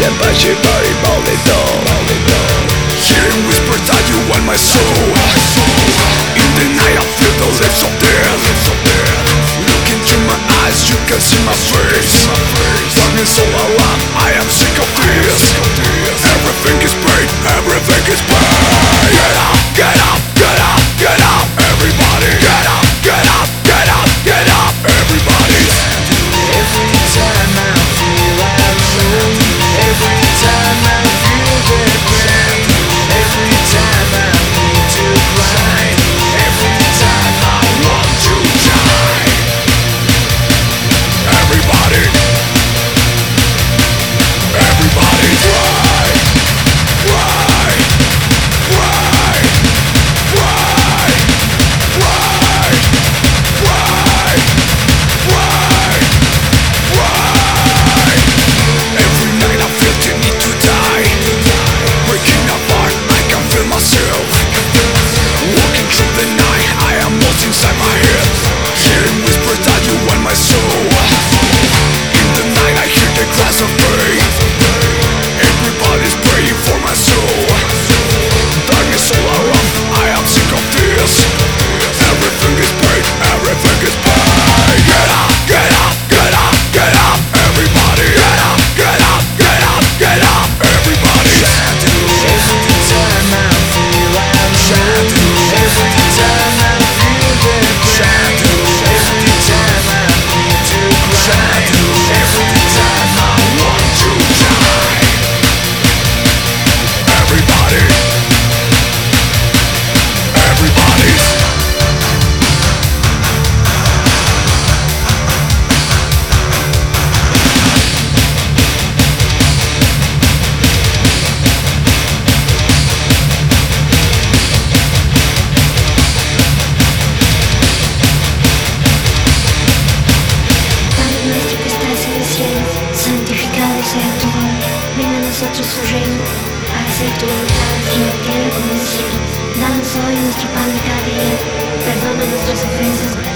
siempre shivering maldito. Hearing whispers that you want my soul. In the night I feel the lips of death. Look into my eyes, you can see my face. Darkness all around, I am sick of this. Everything is pain, everything is pain. Get up, get up, get up, get up. Everybody, get up, get up, get up, get up. Everybody. Every time I feel alone, every time I feel the pain, every time I need to cry, every time I want to die. Everybody, everybody, cry, cry, cry, cry, cry, cry, cry, cry. Every night I feel the need to die. Breaking apart, I can feel myself. Walking through the night, I am lost inside my head. Hearing whispers that you want my soul. In the night I hear the cries of pain. Everybody's praying for my soul. Darkness all around, I am sick of this. Everything is pain, everything is pain. Get up, get up, get up, get up. Everybody, get up, get up, get up, get up. Everybody. Every time I feel alone, every time I feel the pain, every time I need to cry, every time I Want to die. Everybody, everybody. Dame nuestro que estás en el cielo, santificado sea tu nombre. Venga a nosotros su reino, hágase tu voluntad en la tierra como en el cielo. Danos hoy nuestro pan de cada día, perdona nuestras ofensas